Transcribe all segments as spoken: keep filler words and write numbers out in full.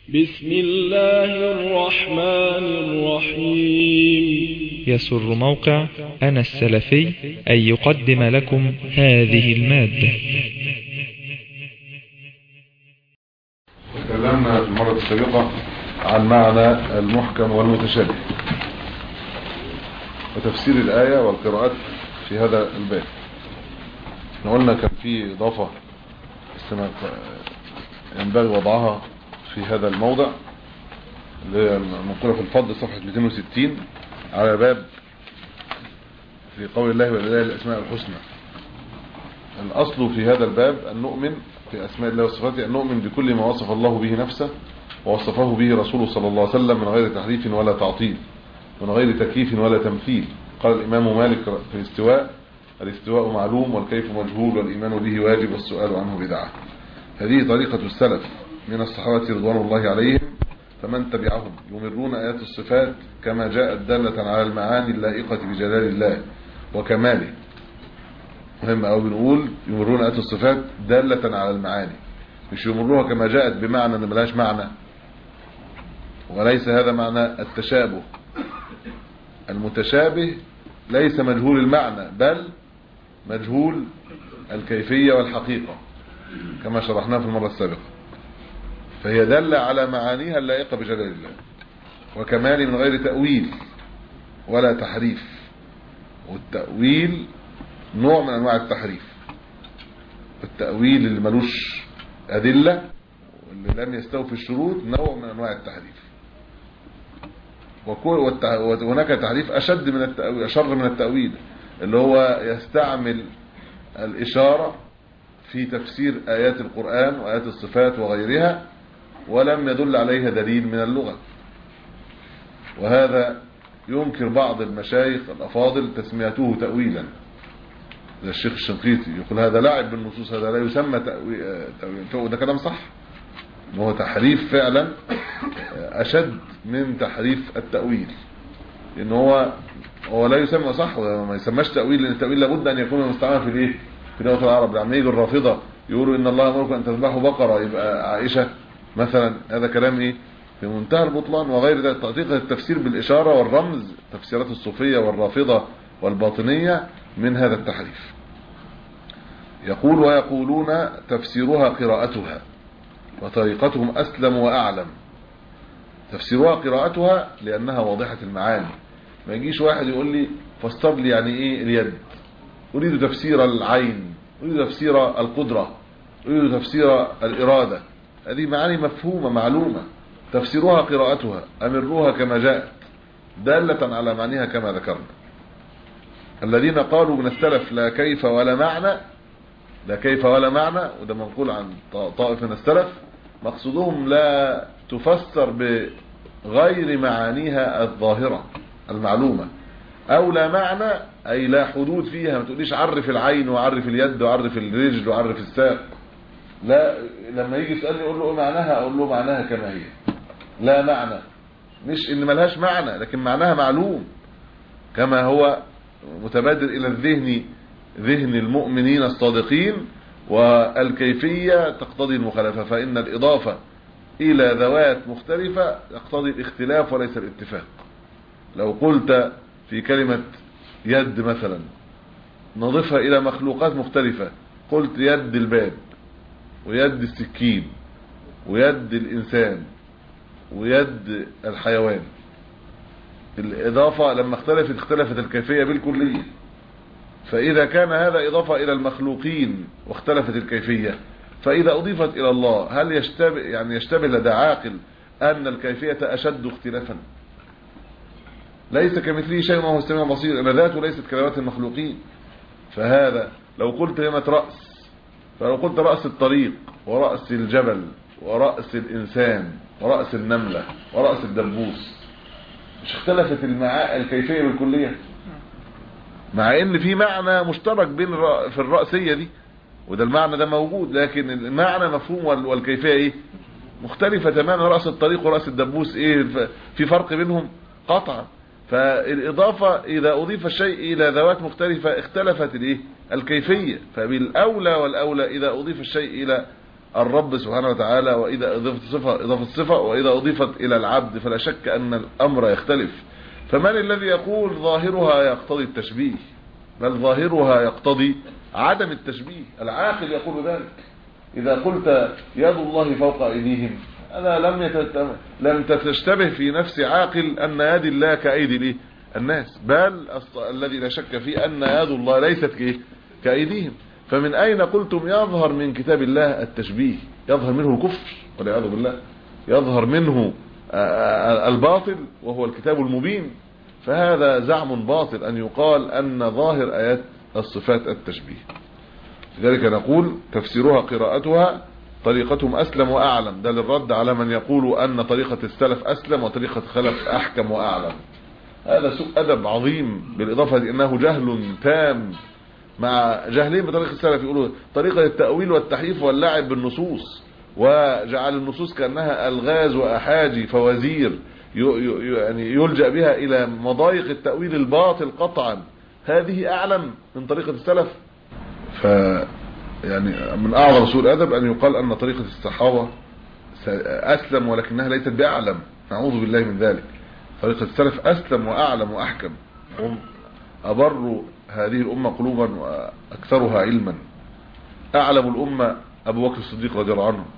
بسم الله الرحمن الرحيم. يسر موقع أنا السلفي أن يقدم لكم هذه المادة. تكلمنا في المرة السابقة عن معنى المحكم والمتشابه وتفسير الآية والقراءات في هذا الباب. قلنا كان في إضافة ينبغي وضعها في هذا الموضع المنقولة في الفضل صفحة مئتين وستين على باب في قول الله ولله الأسماء الحسنى. الأصل في هذا الباب أن نؤمن في أسماء الله وصفاته، أن نؤمن بكل ما وصف الله به نفسه ووصفه به رسوله صلى الله عليه وسلم من غير تحريف ولا تعطيل، من غير تكييف ولا تمثيل. قال الإمام مالك في الاستواء: الاستواء معلوم والكيف مجهول والإيمان به واجب والسؤال عنه بدعة. هذه طريقة السلف من الصحابة رضوان الله عليهم، فمن تبعهم يمرون آيات الصفات كما جاءت دالة على المعاني اللائقة بجلال الله وكماله. مهم أو بنقول يمرون آيات الصفات دالة على المعاني، مش يمروها كما جاءت بمعنى ان ملاش معنى، وليس هذا معنى التشابه. المتشابه ليس مجهول المعنى بل مجهول الكيفية والحقيقة كما شرحناه في المرة السابقة، فهي دالة على معانيها اللائقة بجلال الله وكماله من غير تأويل ولا تحريف. والتأويل نوع من أنواع التحريف، التأويل اللي ملوش أدلة واللي لم يستوفي الشروط نوع من أنواع التحريف. وهناك تحريف أشد من التأويل، أشر من التأويل، اللي هو يستعمل الإشارة في تفسير آيات القرآن وآيات الصفات وغيرها ولم يدل عليها دليل من اللغة. وهذا ينكر بعض المشايخ الأفاضل تسميته تأويلا، زي الشيخ الشنقيطي يقول هذا لاعب بالنصوص، هذا لا يسمى تأويل. ده كلام صح، وهو تحريف فعلا أشد من تحريف التأويل، لأن هو هو لا يسمى صح وما يسمىش تأويل، لأن التأويل لابد أن يكون مستعمل في الايه في لغة العرب. لما يجي الرافضة يقولوا إن الله أمركم أن تذبحوا بقرة يبقى عائشة مثلا، هذا كلام ايه في منتهى البطلان. وغير ذلك تطبيق التفسير بالإشارة والرمز، تفسيرات الصوفية والرافضة والباطنية من هذا التحريف. يقول: ويقولون تفسيرها قراءتها وطريقتهم أسلم وأعلم. تفسيرها قراءتها لأنها واضحة المعاني. ما يجيش واحد يقول لي فسر لي يعني ايه اليد، أريد تفسير العين، أريد تفسير القدرة، أريد تفسير الإرادة. هذه معاني مفهومة معلومة. تفسيرها قراءتها، أمروها كما جاءت دالة على معنيها كما ذكرنا. الذين قالوا من السلف لا كيف ولا معنى، لا كيف ولا معنى، وده منقول عن طائف من السلف، مقصودهم لا تفسر بغير معانيها الظاهرة المعلومة، أو لا معنى أي لا حدود فيها. ما تقوليش عرف العين وعرف اليد وعرف الرجل وعرف الساق، لا. لما يجي يسألني أقول له إيه معناها، أقول له معناها كما هي، لا معنى. مش إن ملهاش معنى، لكن معناها معلوم كما هو متبادر إلى الذهن، ذهن المؤمنين الصادقين. والكيفية تقتضي المخالفة، فإن الإضافة إلى ذوات مختلفة تقتضي الاختلاف وليس الاتفاق. لو قلت في كلمة يد مثلا نضيفها إلى مخلوقات مختلفة، قلت يد الباب ويد السكين ويد الإنسان ويد الحيوان، الإضافة لما اختلفت اختلفت الكيفية بالكلية. فإذا كان هذا إضافة إلى المخلوقين واختلفت الكيفية، فإذا أضيفت إلى الله هل يشتبه يعني يشتبه لدى عاقل أن الكيفية أشد اختلافا؟ ليس كمثله شيء وهو السميع البصير، أن ذاته ليست كذوات المخلوقين. فهذا لو قلت كلمة رأس، فلو قلت رأس الطريق ورأس الجبل ورأس الإنسان ورأس النملة ورأس الدبوس، مش اختلفت المعا... الكيفية بالكلية؟ مع ان في معنى مشترك بين في الرأسية دي، وده المعنى ده موجود، لكن المعنى مفهوم والكيفية ايه مختلفة تماما. رأس الطريق ورأس الدبوس ايه في فرق بينهم قطعا. فالإضافة إذا أضيف الشيء إلى ذوات مختلفة اختلفت الايه الكيفية. فبالأولى والأولى إذا أضيف الشيء إلى الرب سبحانه وتعالى، وإذا أضيفت صفة إضافة صفة، وإذا أضيفت إلى العبد فلا شك أن الأمر يختلف. فمن الذي يقول ظاهرها يقتضي التشبيه؟ بل ظاهرها يقتضي عدم التشبيه. العاقل يقول ذلك. إذا قلت يد الله فوق أيديهم، أنا لم يتتم... لم تشتبه في نفس عاقل أن يد الله كأيدي الناس، بل الذي لا شك فيه أن يد الله ليست كأيديهم. فمن أين قلتم يظهر من كتاب الله التشبيه؟ يظهر منه الكفر والعياذ بالله، يظهر منه الباطل وهو الكتاب المبين. فهذا زعم باطل أن يقال أن ظاهر آيات الصفات التشبيه. لذلك نقول تفسيرها قراءتها طريقتهم أسلم وأعلم، ده للرد على من يقول أن طريقة السلف أسلم وطريقة خلف أحكم وأعلم. هذا سوء أدب عظيم، بالإضافة لأنه جهل تام مع جهلين بطريقة السلف. يقولوا طريقة التأويل والتحريف واللعب بالنصوص، وجعل النصوص كأنها ألغاز وأحاجي فوازير يعني يلجأ بها إلى مضايق التأويل الباطل قطعا. هذه أعلم من طريقة السلف. ف يعني من أعظم سوء الأدب أن يقال أن طريقة الصحابة أسلم ولكنها ليست بأعلم. نعوذ بالله من ذلك. طريقة السلف أسلم وأعلم وأحكم، هم أبروا هذه الأمة قلوبا وأكثرها علما. أعلم الأمة أبو بكر الصديق رضي الله عنه،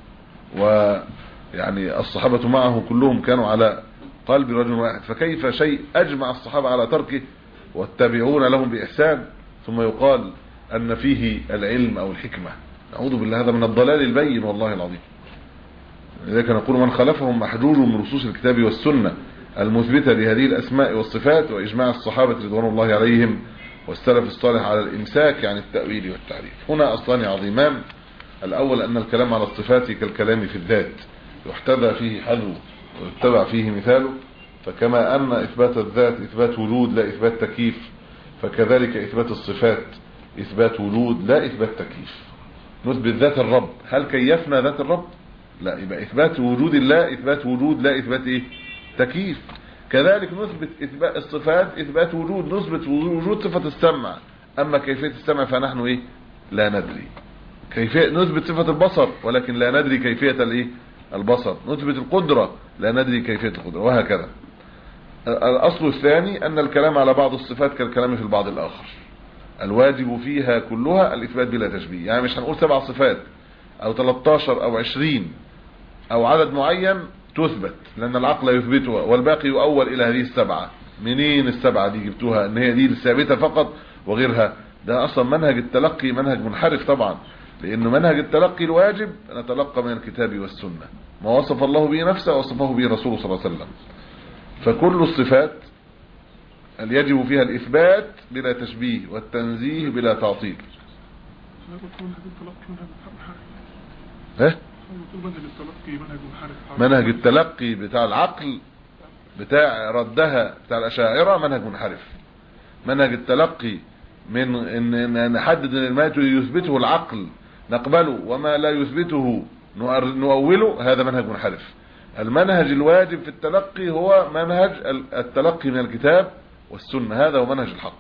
ويعني الصحابة معه كلهم كانوا على قلب رجل واحد، فكيف شيء أجمع الصحابة على تركه واتبعون لهم بإحسان ثم يقال أن فيه العلم أو الحكمة؟ نعوذ بالله، هذا من الضلال البين والله العظيم. لذلك نقول من خلفهم محجوج من نصوص الكتاب والسنة المثبتة لهذه الأسماء والصفات، وإجماع الصحابة رضوان الله عليهم والسلف الصالح على الإمساك عن التأويل والتعريف. هنا أصلان عظيمان. الأول أن الكلام على الصفات كالكلام في الذات، يحتذى فيه حذو ويتبع فيه مثاله. فكما أن إثبات الذات إثبات وجود لا إثبات تكييف، فكذلك إثبات الصفات إثبات وجود لا إثبات تكييف. نثبت ذات الرب، هل كيفنا ذات الرب؟ لا، يبقى إثبات وجود الله إثبات وجود لا إثبات إيه؟ تكييف. كذلك نثبت إثبات الصفات إثبات وجود، نثبت وجود صفة السمع، أما كيفية السمع فنحن إيه؟ لا ندري. كيفية نثبت صفة البصر ولكن لا ندري كيفية الإيه؟ البصر. نثبت القدرة لا ندري كيفية القدرة، وهكذا. الأصل الثاني أن الكلام على بعض الصفات كالكلام في البعض الآخر. الواجب فيها كلها الإثبات بلا تشبيه. يعني مش هنقول سبع صفات أو ثلاثة عشر أو عشرين أو عدد معين تثبت، لأن العقل يثبتها والباقي يؤول إلى هذه السبعة. منين السبعة دي جبتوها ان هي دي الثابتة فقط وغيرها؟ ده أصلا منهج التلقي منهج منحرف طبعا، لأنه منهج التلقي الواجب نتلقى من الكتاب والسنة ما وصف الله به نفسه وصفه به رسوله صلى الله عليه وسلم. فكل الصفات يجب فيها الإثبات بلا تشبيه والتنزيه بلا تعطيل. ها؟ منهج التلقي بتاع العقل بتاع ردها بتاع الأشاعرة منهج منحرف. منهج التلقي من ان نحدد ان ما يثبته العقل نقبله وما لا يثبته نؤوله، هذا منهج منحرف. المنهج الواجب في التلقي هو منهج التلقي من الكتاب والسنة، هذا هو منهج الحق.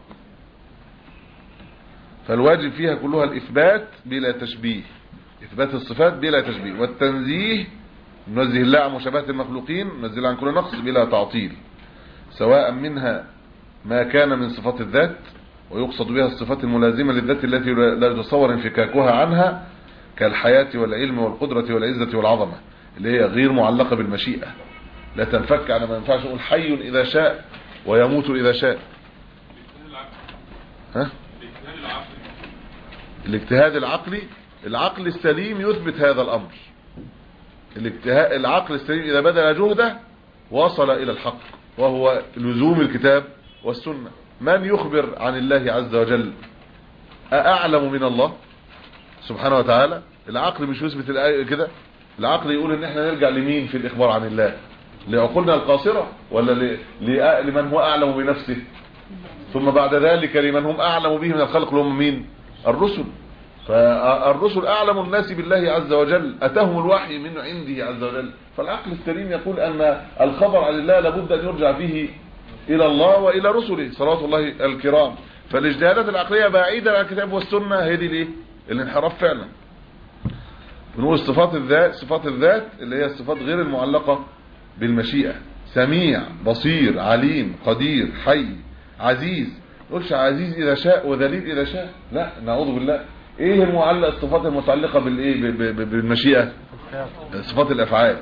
فالواجب فيها كلها الإثبات بلا تشبيه، إثبات الصفات بلا تشبيه، والتنزيه ننزه الله عن مشابهة المخلوقين، ننزه عن كل نقص بلا تعطيل، سواء منها ما كان من صفات الذات ويقصد بها الصفات الملازمة للذات التي لا يتصور انفكاكها عنها كالحياة والعلم والقدرة والعزة والعظمة، اللي هي غير معلقة بالمشيئة، لا تنفك على ما ينفعش نقول حي إذا شاء ويموت إذا شاء. ها؟ الاجتهاد العقلي، العقل السليم يثبت هذا الأمر. الاجتهاد العقل السليم إذا بذل جهده وصل إلى الحق، وهو لزوم الكتاب والسنة. من يخبر عن الله عز وجل أعلم من الله سبحانه وتعالى؟ العقل مش يثبت كده. العقل يقول ان احنا نرجع لمين في الإخبار عن الله؟ لعقولنا القاصرة ولا لمن هو أعلم بنفسه؟ ثم بعد ذلك لمن هم أعلم به من الخلق اللي هم مين؟ الرسل. فالرسل أعلم الناس بالله عز وجل، أتاهم الوحي من عنده عز وجل. فالعقل السليم يقول أن الخبر عن الله لابد أن يرجع فيه إلى الله وإلى رسله صلوات الله الكرام. فالاجتهادات العقلية بعيدة عن الكتاب والسنة هي دي الايه؟ الانحراف فعلا. بنقول صفات الذات، صفات الذات اللي هي الصفات غير المعلقة بالمشيئة، سميع، بصير، عليم، قدير، حي، عزيز. ما نقولش عزيز إذا شاء وذليل إذا شاء، لا، نعوذ بالله. ايه المعلق؟ الصفات المتعلقة بالايه بالمشيئة، صفات الافعال.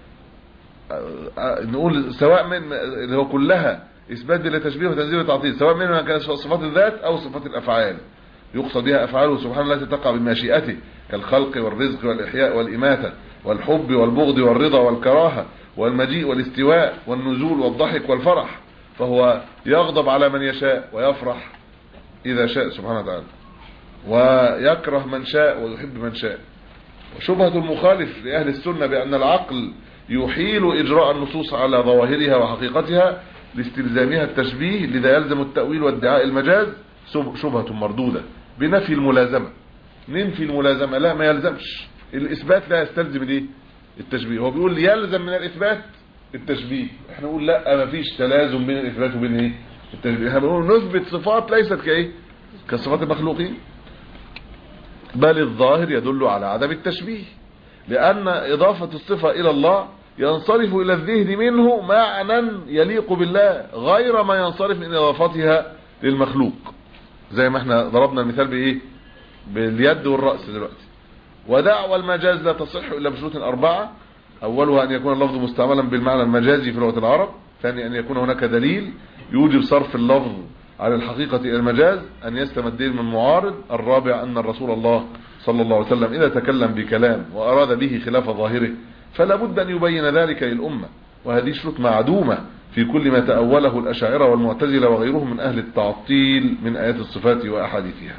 نقول سواء من اللي هو كلها اثبات للتشبيه وتنزيه وتعطيل، سواء منها كانت صفات الذات او صفات الافعال، يقصد بها افعاله سبحانه التي تقع بمشيئته كالخلق والرزق والاحياء والاماتة والحب والبغض والرضا والكراهة والمجيء والاستواء والنزول والضحك والفرح. فهو يغضب على من يشاء ويفرح اذا شاء سبحانه وتعالى، ويكره من شاء ويحب من شاء. وشبهة المخالف لأهل السنة بأن العقل يحيل إجراء النصوص على ظواهرها وحقيقتها لاستلزامها التشبيه، لذا يلزم التأويل وادعاء المجاز، شبهة مردودة بنفي الملازمة. ننفي الملازمة؟ لا، ما يلزمش. الإثبات لا يستلزم الايه؟ التشبيه. هو بيقول يلزم من الإثبات التشبيه، احنا نقول لا، ما فيش تلازم بين الإثبات وبين ايه؟ التشبيه. احنا بنقول نثبت صفات ليست كايه؟ كصفات المخلوقين، بل الظاهر يدل على عدم التشبيه، لأن إضافة الصفة إلى الله ينصرف إلى الذهن منه معنى يليق بالله غير ما ينصرف من إضافتها للمخلوق، زي ما احنا ضربنا المثال بإيه؟ باليد والرأس دلوقتي. ودعوى المجاز لا تصح إلا بشروط أربعة: أولها أن يكون اللفظ مستعملا بالمعنى المجازي في لغة العرب، ثاني أن يكون هناك دليل يوجب صرف اللفظ على الحقيقة إلى المجاز، أن يستمد الدليل من معارض، الرابع أن الرسول الله صلى الله عليه وسلم إذا تكلم بكلام وأراد به خلاف ظاهره فلا بد أن يبين ذلك للأمة، وهذه شروط معدومة في كل ما تأوله الأشاعرة والمعتزلة وغيرهم من أهل التعطيل من آيات الصفات وأحاديثها.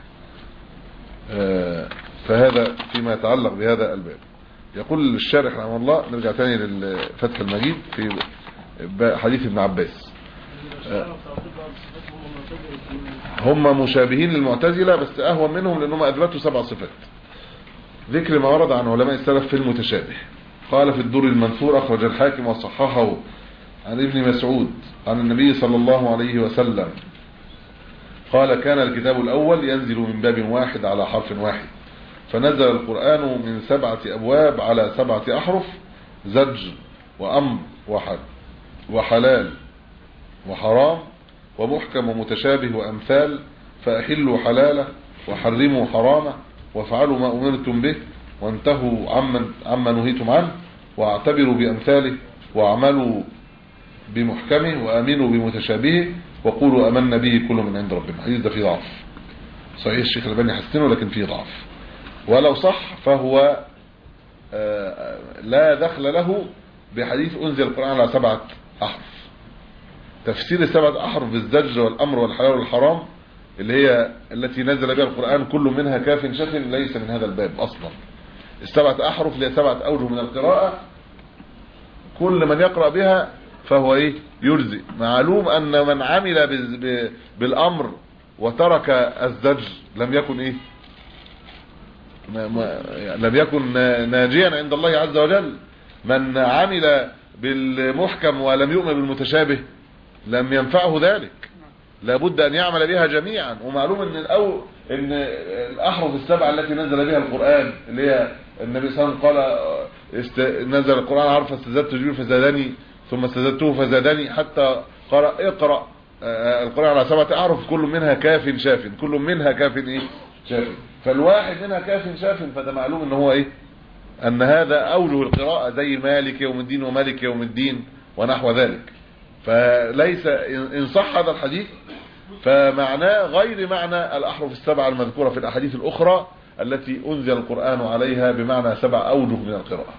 فهذا فيما يتعلق بهذا الباب. يقول الشارح رحمه الله، نرجع تاني للفتح المجيد في حديث ابن عباس، هم مشابهين للمعتزلة بس أهون منهم لأنهم أثبتوا سبع صفات. ذكر ما ورد عن علماء السلف في المتشابه. قال في الدر المنثور، أخرج الحاكم وصححه عن ابن مسعود عن النبي صلى الله عليه وسلم قال: كان الكتاب الأول ينزل من باب واحد على حرف واحد، فنزل القرآن من سبعة أبواب على سبعة أحرف: زجر وأمر وحلال وحرام ومحكم ومتشابه وأمثال، فأحلوا حلاله وحرموا حرامه وافعلوا ما أمرتم به وانتهوا عما عما نهيتم عنه واعتبروا بأمثاله واعملوا بمحكمه وآمنوا بمتشابهه وقولوا آمنا به كل من عند ربنا. الحديث ده فيه ضعف، صحيح الشيخ الألباني حسنه لكن فيه ضعف، ولو صح فهو لا دخل له بحديث أنزل القرآن على سبعة أحرف. تفسير السبعة أحرف بالزجر والأمر والحلال والحرام اللي هي التي نزل بها القرآن كل منها كاف شاف ليس من هذا الباب أصلا. السبعة أحرف اللي هي سبعة أوجه من القراءة، كل من يقرأ بها فهو إيه؟ يجزئ. معلوم أن من عمل بالأمر وترك الزجر لم يكن إيه؟ لم يكن ناجيا عند الله عز وجل. من عمل بالمحكم ولم يؤمن بالمتشابه لم ينفعه ذلك، لابد أن يعمل بها جميعا. ومعلوم أن الأول أن الأحرف السبعة التي نزل بها القرآن اللي هي النبي صلى الله عليه وسلم قال است... نزل القرآن عرفا استزدت جبريل فزادني ثم استزدته فزادني حتى قرأ اقرأ القرآن على سبعة أحرف كل منها كاف شاف، كل منها كاف إيه؟ شاف. فالواحد منها كاف شاف، فده معلوم أن هو إيه؟ أن هذا أوجه القراءة زي مالك يوم الدين ومالك يوم الدين ونحو ذلك. فليس إن صح هذا الحديث فمعناه غير معنى الأحرف السبعة المذكورة في الأحاديث الأخرى التي أنزل القرآن عليها بمعنى سبع أوجه من القراءة.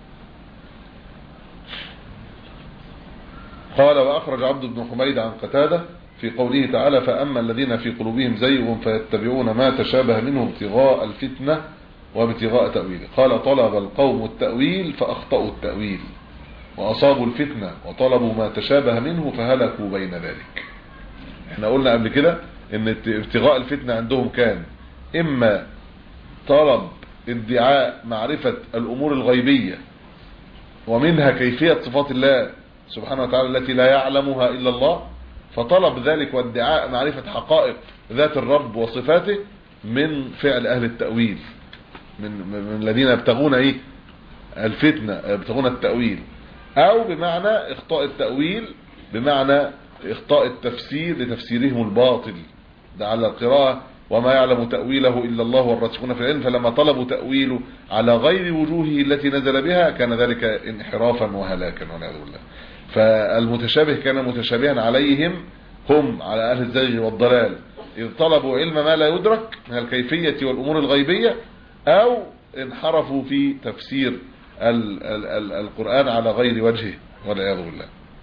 قال: وأخرج عبد بن حميد عن قتادة في قوله تعالى: فأما الذين في قلوبهم زيغ فيتبعون ما تشابه منه ابتغاء الفتنة وابتغاء تأويله. قال: طلب القوم التأويل فأخطأوا التأويل، وأصابوا الفتنة وطلبوا ما تشابه منه فهلكوا بين ذلك. احنا قلنا قبل كده ان ابتغاء الفتنة عندهم كان اما طلب ادعاء معرفة الامور الغيبية ومنها كيفية صفات الله سبحانه وتعالى التي لا يعلمها الا الله، فطلب ذلك وادعاء معرفة حقائق ذات الرب وصفاته من فعل اهل التأويل. من, من الذين يبتغون ايه الفتنة يبتغون التأويل، او بمعنى اخطاء التأويل بمعنى اخطاء التفسير لتفسيرهم الباطل. ده على القراءة وما يعلم تأويله إلا الله والراسخون في العلم، فلما طلبوا تأويله على غير وجوهه التي نزل بها كان ذلك انحرافا وهلاكا والعياذ بالله. فالمتشابه كان متشابها عليهم هم على أهل الزيغ والضلال، إذ طلبوا علم ما لا يدرك من الكيفية والأمور الغيبية، أو انحرفوا في تفسير ال ال ال القرآن على غير وجهه والعياذ بالله.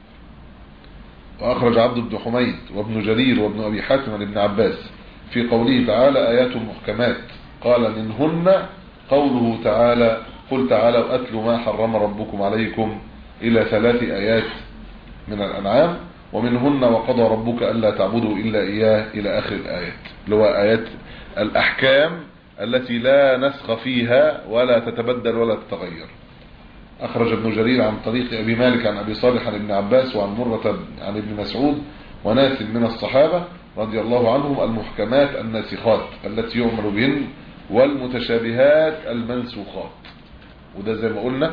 وأخرج عبد بن حميد وابن جرير وابن أبي حاتم عن ابن عباس في قوله تعالى آيات محكمات، قال منهن قوله تعالى قل تعالوا أتلوا ما حرم ربكم عليكم إلى ثلاث آيات من الأنعام، ومنهن وقضى ربك ألا تعبدوا إلا إياه إلى آخر الآيات، اللي هو آيات الأحكام التي لا نسخ فيها ولا تتبدل ولا تتغير. أخرج ابن جرير عن طريق أبي مالك عن أبي صالح عن ابن عباس وعن مرة عن ابن مسعود وناس من الصحابة رضي الله عنهم المحكمات الناسخات التي يعمل بهن، والمتشابهات المنسوخات. وده زي ما قلنا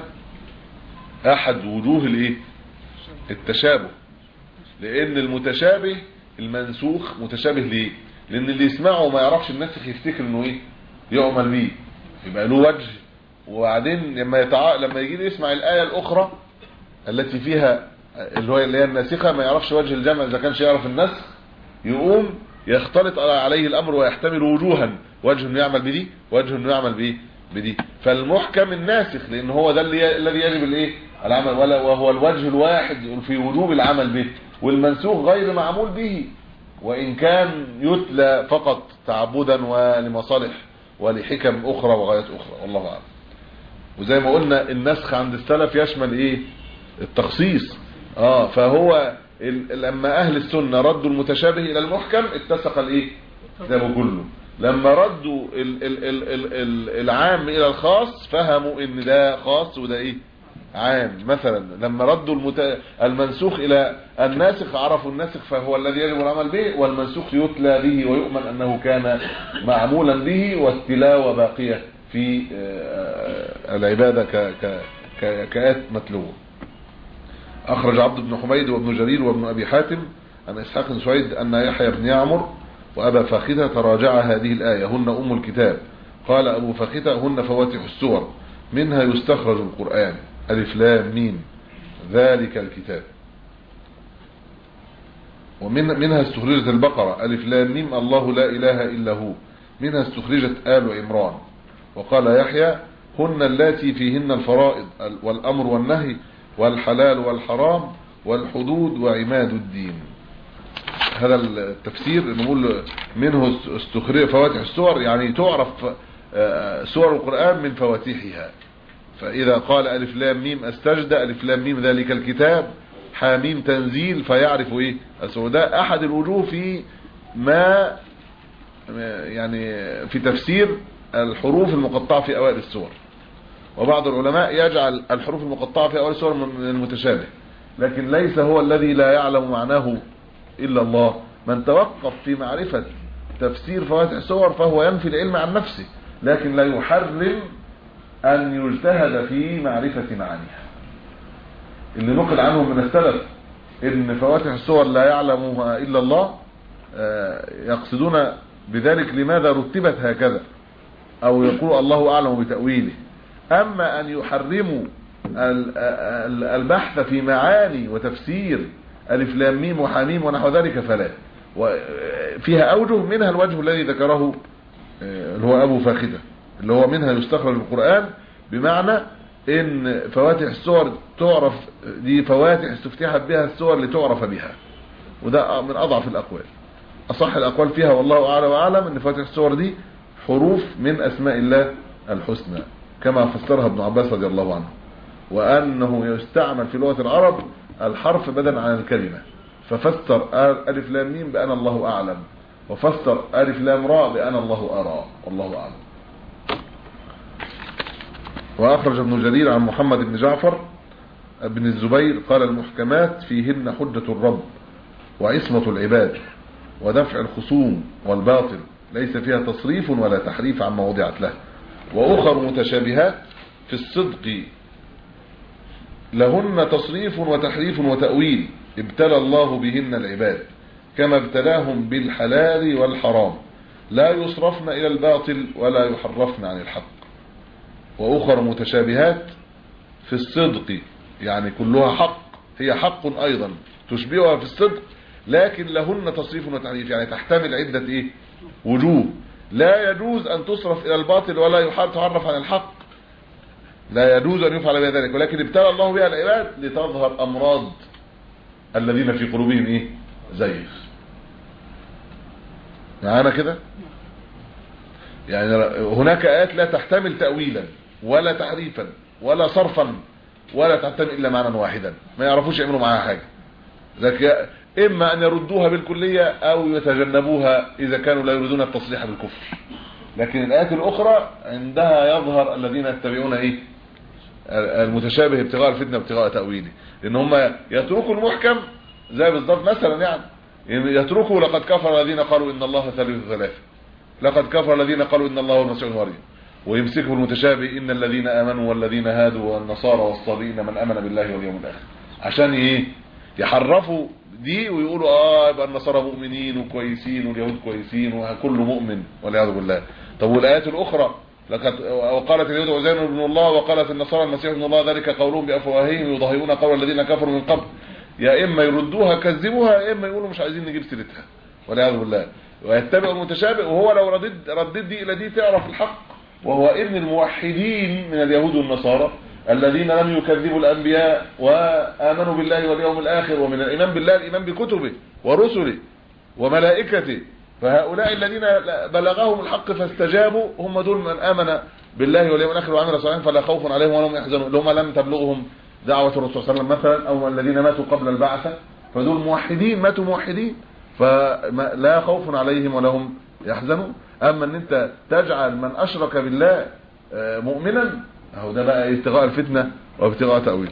أحد وجوه الايه التشابه، لأن المتشابه المنسوخ متشابه ليه؟ لأن اللي يسمعه ما يعرفش الناسخ يفتكر انه ايه يعمل بيه، يبقى له وجه. وبعدين لما يتع... لما يجي يسمع الآية الأخرى التي فيها اللي هو اللي هي الناسخة ما يعرفش وجه الجمع إذا كانش يعرف النسخ، يقوم يختلط عليه الأمر ويحتمل وجوها، وجه انه يعمل بدي وجه انه يعمل بايه بدي. فالمحكم الناسخ لأن هو ده اللي الذي يجب الايه العمل، ولا وهو الوجه الواحد في وجوب العمل به، والمنسوخ غير معمول به وإن كان يتلى فقط تعبدا ولمصالح ولحكم أخرى وغايات أخرى والله أعلم. وزي ما قلنا النسخ عند السلف يشمل ايه التخصيص. اه فهو لما اهل السنة ردوا المتشابه الى المحكم اتسق الايه ده كله، لما ردوا ال ال ال ال ال العام الى الخاص فهموا ان ده خاص وده ايه عام. مثلا لما ردوا المت... المنسوخ الى الناسخ عرفوا الناسخ فهو الذي يجب العمل به، والمنسوخ يتلى به ويؤمن انه كان معمولا به، والتلاوة باقية في العبادة ك ك كآيات متلوة. أخرج عبد بن حميد وابن جرير وابن أبي حاتم عن إسحاق بن سعيد أن يحيى بن يعمر وأبا فاخته تراجع هذه الآية هن أم الكتاب. قال أبو فاخته هن فواتح السور منها يستخرج القرآن ألف لام ميم ذلك الكتاب، ومن منها استخرجت البقرة ألف لام ميم الله لا إله إلا هو، منها استخرجت آل عمران. وقال يحيى هن اللاتي فيهن الفرائض والأمر والنهي والحلال والحرام والحدود وعماد الدين. هذا التفسير نقول منه استخرج فواتح السور، يعني تعرف سور القرآن من فواتحها. فإذا قال ألف لام ميم السجدة ألف لام ميم ذلك الكتاب حاميم تنزيل فيعرف ايه السور. ده أحد الوجوه في ما يعني في تفسير الحروف المقطعة في أوائل السور. وبعض العلماء يجعل الحروف المقطعة في أوائل السور من المتشابه، لكن ليس هو الذي لا يعلم معناه إلا الله. من توقف في معرفة تفسير فواتح السور فهو ينفي العلم عن نفسه، لكن لا يحرم أن يجتهد في معرفة معانيها. اللي نقل عنهم من السلف إن فواتح السور لا يعلمها إلا الله يقصدون بذلك لماذا رتبت هكذا، أو يقول الله أعلم بتأويله. أما أن يحرموا البحث في معاني وتفسير ألف لام ميم وحميم ونحو ذلك فلا. وفيها أوجه منها الوجه الذي ذكره اللي هو أبو فاخته اللي هو منها يستخرج القرآن، بمعنى إن فواتح السور تعرف دي فواتح استفتحت بها السور لتعرف بها، وده من أضعف الأقوال. أصح الأقوال فيها والله أعلم وأعلم أن فواتح السور دي حروف من أسماء الله الحسنى كما فسرها ابن عباس رضي الله عنه، وأنه يستعمل في لغة العرب الحرف بدلا عن الكلمة، ففسر ألف لام ميم بأن الله أعلم، وفسر ألف لام راء بأن الله أرى والله أعلم. وأخرج ابن جرير عن محمد بن جعفر بن الزبير قال المحكمات فيهن حجة الرب وعصمة العباد ودفع الخصوم والباطل، ليس فيها تصريف ولا تحريف عما وضعت له. وأخر متشابهات في الصدق لهن تصريف وتحريف وتأويل ابتلى الله بهن العباد كما ابتلاهم بالحلال والحرام لا يصرفن إلى الباطل ولا يحرفن عن الحق. وأخر متشابهات في الصدق يعني كلها حق، هي حق أيضا تشبهها في الصدق لكن لهن تصريف وتحريف يعني تحتمل عدة إيه؟ وجوه. لا يجوز أن تصرف إلى الباطل ولا يحرف عن الحق، لا يجوز أن يفعل بها ذلك، ولكن ابتلى الله بها العباد لتظهر أمراض الذين في قلوبهم إيه؟ زيغ. معانا كده؟ يعني هناك آيات لا تحتمل تأويلا ولا تحريفا ولا صرفا ولا تحتمل إلا معنى واحدا، ما يعرفوش يعملوا معاها حاجة، ذلك إما أن يردوها بالكلية أو يتجنبوها إذا كانوا لا يريدون التصريح بالكفر. لكن الآيات الأخرى عندها يظهر الذين يتبعون إيه؟ المتشابه ابتغاء الفتنة ابتغاء تأويله، لأن هم يتركوا المحكم زي بالضبط مثلا يعني يتركوا لقد كفر الذين قالوا إن الله ثالث ثلاثة، لقد كفر الذين قالوا إن الله هو المسيح ابن مريم، ويمسكوا المتشابه إن الذين آمنوا والذين هادوا والنصارى والصابئين من آمن بالله واليوم الآخر، عشان إيه؟ يحرفوا دي ويقولوا اه يبقى النصارى مؤمنين وكويسين واليهود كويسين وكل مؤمن والعياذ بالله. طب والايات الاخرى لقد وقالت اليهود عزير ابن الله وقالت النصارى المسيح ابن الله ذلك قولهم بافواههم يضاهئون قول الذين كفروا من قبل، يا اما يردوها كذبوها يا اما يقولوا مش عايزين نجيب سيرتها والعياذ بالله، ويتبعوا المتشابه. وهو لو ردد ردد دي الى دي تعرف الحق، وهو ان الموحدين من اليهود والنصارى الذين لم يكذبوا الأنبياء وآمنوا بالله واليوم الآخر، ومن الإيمان بالله الإيمان بكتبه ورسله وملائكته، فهؤلاء الذين بلغهم الحق فاستجابوا هم دول من آمن بالله واليوم الآخر وعمل صالحا فلا خوف عليهم ولا هم يحزنون، اللي هم لم تبلغهم دعوة الرسول صلى الله عليه وسلم مثلا، أو الذين ماتوا قبل البعثة، فدول موحدين ماتوا موحدين فلا خوف عليهم ولا هم يحزنون. أما أن أنت تجعل من أشرك بالله مؤمنا اهو ده بقى ابتغاء الفتنة وابتغاء تأويل.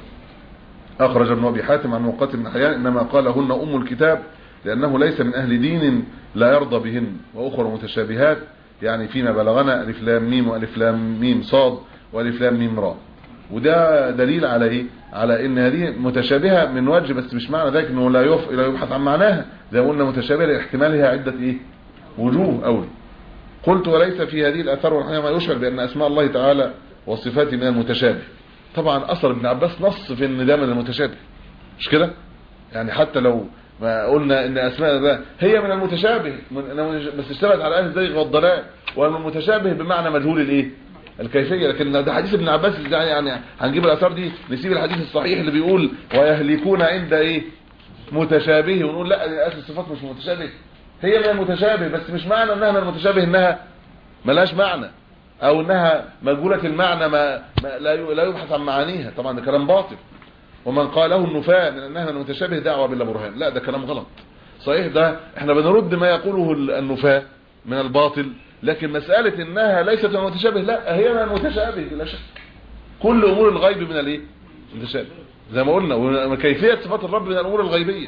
اخرج ابن ابي حاتم عن مقاتل بن حيان انما قالهن ام الكتاب لانه ليس من اهل دين لا يرضى بهن. واخر متشابهات يعني فيما بلغنا الف لام ميم والف لام ميم صاد والف لام ميم را، وده دليل على ايه؟ على ان هذه متشابهه من وجه، بس مش معنى ذلك انه لا يف... لا يبحث عن معناها، زي ما قلنا متشابهه لاحتمالها عده ايه؟ وجوه. اول قلت وليس في هذه الاثار والحديث ما يشعر بان اسماء الله تعالى وصفاته من المتشابه. طبعا اثر ابن عباس نص في ان ده من المتشابه، مش كده؟ يعني حتى لو ما قلنا ان اسماء الله هي من المتشابه بس اشتبهت على اهل الزيغ والضلال، والمتشابه بمعنى مجهول الايه؟ الكيفيه. لكن ده حديث ابن عباس يعني هنجيب الاثار دي نسيب الحديث الصحيح اللي بيقول ويهلكون عند ايه؟ متشابه، ونقول لا اصل الصفات مش متشابه، هي من المتشابه بس مش معنى انها من المتشابه انها ملاش معنى او انها مجهوله المعنى ما, ما لا يبحث عن معانيها. طبعا ده كلام باطل. ومن قاله النفاة من انها من المتشابه دعوه بلا برهان، لا ده كلام غلط. صحيح ده احنا بنرد ما يقوله النفاة من الباطل، لكن مساله انها ليست من المتشابه لا هي من المتشابه بلا شك. كل امور الغيب من الايه؟ المتشابه زي ما قلنا، وكيفيه صفات الرب من الامور الغيبيه.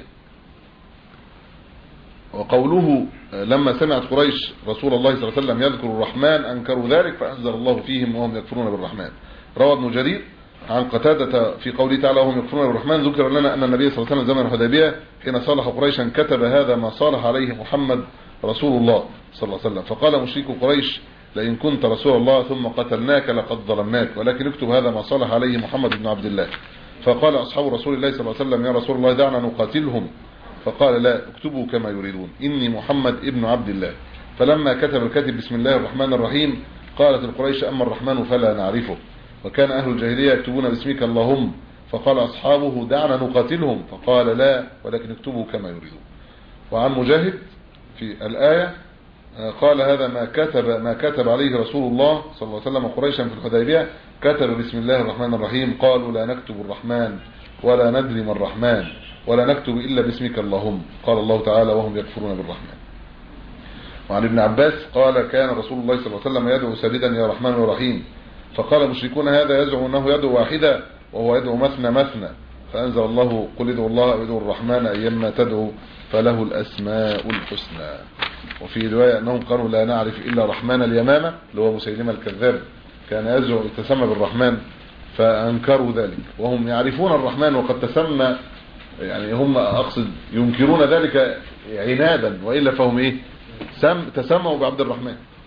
وقوله لما سمعت قريش رسول الله صلى الله عليه وسلم يذكر الرحمن أنكروا ذلك فأنزل الله فيهم وهم يكفرون بالرحمن. روى ابن جرير عن قتادة في قوله تعالى وهم يكفرون بالرحمن ذكر لنا أن النبي صلى الله عليه وسلم زمن الحديبية حين صالح قريشا كتب هذا ما صالح عليه محمد رسول الله صلى الله عليه وسلم، فقال مشرك قريش لئن كنت رسول الله ثم قتلناك لقد ظلمناك ولكن اكتب هذا ما صالح عليه محمد بن عبد الله. فقال أصحاب رسول الله صلى الله عليه وسلم يا رسول الله دعنا نقاتلهم، فقال لا اكتبوا كما يريدون إني محمد ابن عبد الله. فلما كتب الكاتب بسم الله الرحمن الرحيم قالت القريش أما الرحمن فلا نعرفه، وكان أهل الجاهلية يكتبون باسمك اللهم، فقال أصحابه دعنا نقاتلهم، فقال لا ولكن اكتبوا كما يريدون. وعن مجاهد في الآية قال هذا ما كتب ما كتب عليه رسول الله صلى الله عليه وسلم قريشا في الحديبية، كتب بسم الله الرحمن الرحيم قالوا لا نكتب الرحمن ولا ندري ما الرحمن ولا نكتب إلا باسمك اللهم، قال الله تعالى وهم يكفرون بالرحمن. وعن ابن عباس قال كان رسول الله صلى الله عليه وسلم يدعو ساددا يا رحمن يا رحيم، فقال المشركون هذا يزعم أنه يدعو واحدا وهو يدعو مثنى مثنى، فأنزل الله قل ادعوا الله وادعوا الرحمن أيما تدعو فله الأسماء الحسنى. وفي رواية أنهم قالوا لا نعرف إلا رحمن اليمامة اللي هو مسيلمة الكذاب كان يزعم يتسمى بالرحمن فأنكروا ذلك، وهم يعرفون الرحمن وقد تسمى، يعني هم أقصد ينكرون ذلك عنادا، وإلا فهم إيه سم تسموا بعبد الرحمن.